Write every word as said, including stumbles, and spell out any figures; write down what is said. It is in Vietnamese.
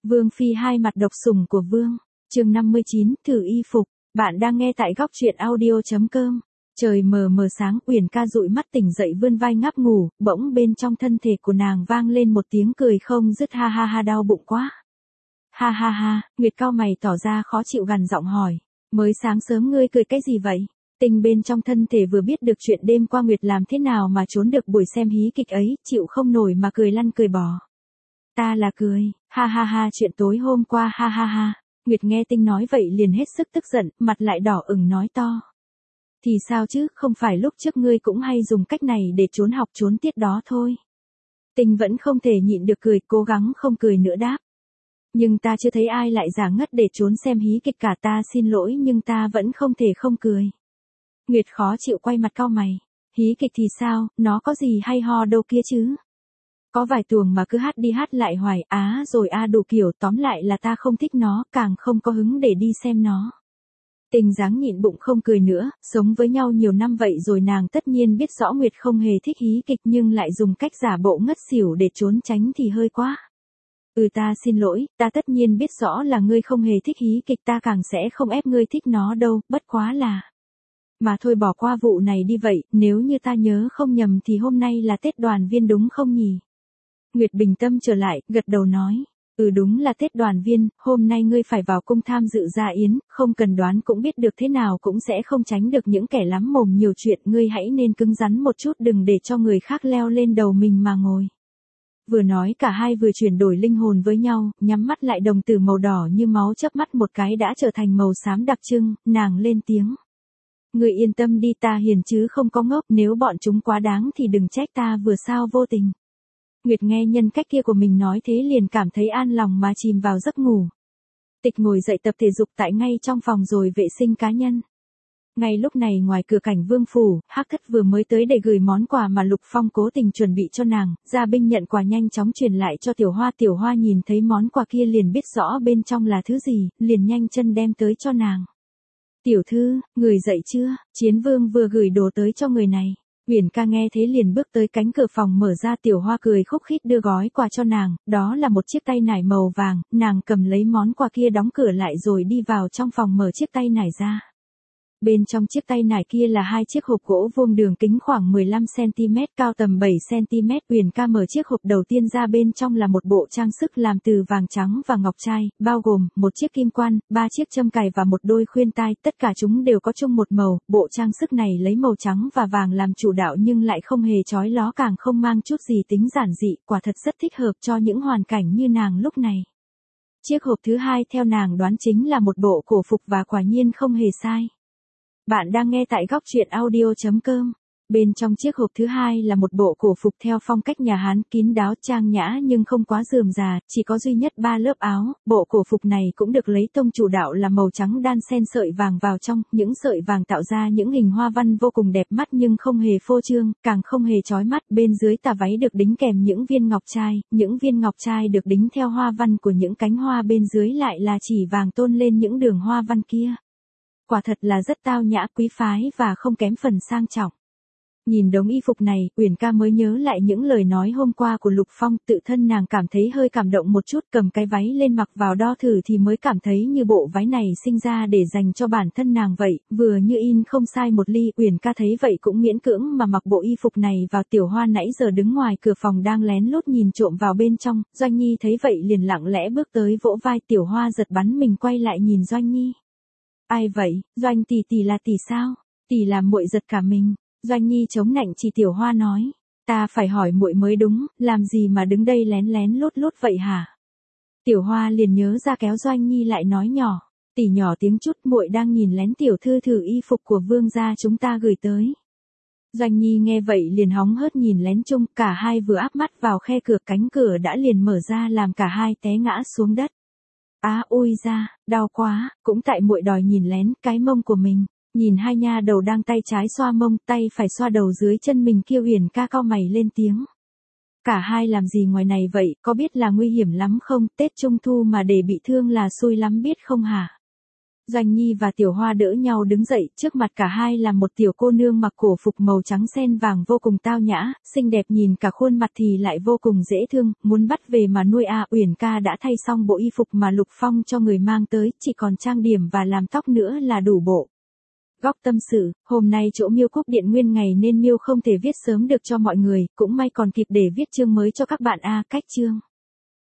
Vương phi hai mặt độc sủng của vương. Chương năm mươi chín, thử y phục. Bạn đang nghe tại góc truyện audio chấm com. Trời mờ mờ sáng, Uyển Ca dụi mắt tỉnh dậy vươn vai ngáp ngủ, bỗng bên trong thân thể của nàng vang lên một tiếng cười không dứt, ha ha ha, đau bụng quá. Ha ha ha, Nguyệt cau mày tỏ ra khó chịu gằn giọng hỏi, mới sáng sớm ngươi cười cái gì vậy? Tình bên trong thân thể vừa biết được chuyện đêm qua Nguyệt làm thế nào mà trốn được buổi xem hí kịch ấy, chịu không nổi mà cười lăn cười bò. Ta là cười, ha ha ha, chuyện tối hôm qua, ha ha ha. Nguyệt nghe Tinh nói vậy liền hết sức tức giận, mặt lại đỏ ửng nói to. Thì sao chứ, không phải lúc trước ngươi cũng hay dùng cách này để trốn học trốn tiết đó thôi. Tinh vẫn không thể nhịn được cười, cố gắng không cười nữa đáp. Nhưng ta chưa thấy ai lại giả ngất để trốn xem hí kịch cả, ta xin lỗi nhưng ta vẫn không thể không cười. Nguyệt khó chịu quay mặt cau mày. Hí kịch thì sao, nó có gì hay ho đâu kia chứ. Có vài tuồng mà cứ hát đi hát lại hoài, á rồi a đủ kiểu, tóm lại là ta không thích nó, càng không có hứng để đi xem nó. Tình dáng nhịn bụng không cười nữa, sống với nhau nhiều năm vậy rồi nàng tất nhiên biết rõ Nguyệt không hề thích hí kịch nhưng lại dùng cách giả bộ ngất xỉu để trốn tránh thì hơi quá. Ừ, ta xin lỗi, ta tất nhiên biết rõ là ngươi không hề thích hí kịch, ta càng sẽ không ép ngươi thích nó đâu, bất quá là... Mà thôi bỏ qua vụ này đi vậy, nếu như ta nhớ không nhầm thì hôm nay là Tết đoàn viên đúng không nhỉ? Nguyệt bình tâm trở lại, gật đầu nói. Ừ, đúng là Tết đoàn viên, hôm nay ngươi phải vào cung tham dự gia yến, không cần đoán cũng biết được thế nào cũng sẽ không tránh được những kẻ lắm mồm nhiều chuyện, ngươi hãy nên cứng rắn một chút, đừng để cho người khác leo lên đầu mình mà ngồi. Vừa nói cả hai vừa chuyển đổi linh hồn với nhau, nhắm mắt lại, đồng tử màu đỏ như máu chớp mắt một cái đã trở thành màu xám đặc trưng, nàng lên tiếng. Ngươi yên tâm đi, ta hiền chứ không có ngốc, nếu bọn chúng quá đáng thì đừng trách ta vừa sao vô tình. Nguyệt nghe nhân cách kia của mình nói thế liền cảm thấy an lòng mà chìm vào giấc ngủ. Tịch ngồi dậy tập thể dục tại ngay trong phòng rồi vệ sinh cá nhân. Ngay lúc này ngoài cửa cảnh vương phủ, Hắc Thất vừa mới tới để gửi món quà mà Lục Phong cố tình chuẩn bị cho nàng, gia binh nhận quà nhanh chóng truyền lại cho Tiểu Hoa. Tiểu Hoa nhìn thấy món quà kia liền biết rõ bên trong là thứ gì, liền nhanh chân đem tới cho nàng. Tiểu thư, người dậy chưa, Chiến Vương vừa gửi đồ tới cho người này. Uyển Ca nghe thế liền bước tới cánh cửa phòng mở ra, Tiểu Hoa cười khúc khích đưa gói quà cho nàng, đó là một chiếc tay nải màu vàng, nàng cầm lấy món quà kia đóng cửa lại rồi đi vào trong phòng mở chiếc tay nải ra. Bên trong chiếc tay nải kia là hai chiếc hộp gỗ vuông đường kính khoảng mười lăm xăng ti mét, cao tầm bảy xăng ti mét. Uyển Ca mở chiếc hộp đầu tiên ra, bên trong là một bộ trang sức làm từ vàng trắng và ngọc trai, bao gồm một chiếc kim quan, ba chiếc châm cài và một đôi khuyên tai, tất cả chúng đều có chung một màu. Bộ trang sức này lấy màu trắng và vàng làm chủ đạo nhưng lại không hề chói ló, càng không mang chút gì tính giản dị, quả thật rất thích hợp cho những hoàn cảnh như nàng lúc này. Chiếc hộp thứ hai theo nàng đoán chính là một bộ cổ phục và quả nhiên không hề sai. Bạn đang nghe tại góc truyện audio chấm com. Bên trong chiếc hộp thứ hai là một bộ cổ phục theo phong cách nhà Hán, kín đáo trang nhã nhưng không quá rườm rà, chỉ có duy nhất ba lớp áo. Bộ cổ phục này cũng được lấy tông chủ đạo là màu trắng đan xen sợi vàng vào trong, những sợi vàng tạo ra những hình hoa văn vô cùng đẹp mắt nhưng không hề phô trương, càng không hề chói mắt. Bên dưới tà váy được đính kèm những viên ngọc trai, những viên ngọc trai được đính theo hoa văn của những cánh hoa, bên dưới lại là chỉ vàng tôn lên những đường hoa văn kia. Quả thật là rất tao nhã, quý phái và không kém phần sang trọng. Nhìn đống y phục này, Uyển Ca mới nhớ lại những lời nói hôm qua của Lục Phong, tự thân nàng cảm thấy hơi cảm động một chút, cầm cái váy lên mặc vào đo thử thì mới cảm thấy như bộ váy này sinh ra để dành cho bản thân nàng vậy, vừa như in không sai một ly. Uyển Ca thấy vậy cũng miễn cưỡng mà mặc bộ y phục này vào. Tiểu Hoa nãy giờ đứng ngoài cửa phòng đang lén lút nhìn trộm vào bên trong, Doanh Nhi thấy vậy liền lặng lẽ bước tới vỗ vai Tiểu Hoa, giật bắn mình quay lại nhìn Doanh Nhi. Ai vậy, Doanh tỷ tỷ là tỷ sao? Tỷ làm muội giật cả mình. Doanh Nhi chống nạnh chỉ Tiểu Hoa nói, ta phải hỏi muội mới đúng, làm gì mà đứng đây lén lén lút lút vậy hả? Tiểu Hoa liền nhớ ra kéo Doanh Nhi lại nói nhỏ, tỷ nhỏ tiếng chút, muội đang nhìn lén tiểu thư thử y phục của vương gia chúng ta gửi tới. Doanh Nhi nghe vậy liền hóng hớt nhìn lén chung, cả hai vừa áp mắt vào khe cửa, cánh cửa đã liền mở ra làm cả hai té ngã xuống đất. Á, ôi ra, đau quá, cũng tại muội đòi nhìn lén cái mông của mình. Nhìn hai nha đầu đang tay trái xoa mông, tay phải xoa đầu dưới chân mình kia, Uyển Ca cau mày lên tiếng. Cả hai làm gì ngoài này vậy, có biết là nguy hiểm lắm không, Tết Trung Thu mà để bị thương là xui lắm biết không hả? Doanh Nhi và Tiểu Hoa đỡ nhau đứng dậy, trước mặt cả hai là một tiểu cô nương mặc cổ phục màu trắng sen vàng vô cùng tao nhã, xinh đẹp nhìn cả khuôn mặt thì lại vô cùng dễ thương, muốn bắt về mà nuôi à. Uyển ca đã thay xong bộ y phục mà Lục Phong cho người mang tới, chỉ còn trang điểm và làm tóc nữa là đủ bộ. Góc tâm sự, hôm nay chỗ Miêu Cúc Điện nguyên ngày nên Miêu không thể viết sớm được cho mọi người, cũng may còn kịp để viết chương mới cho các bạn a. Cách chương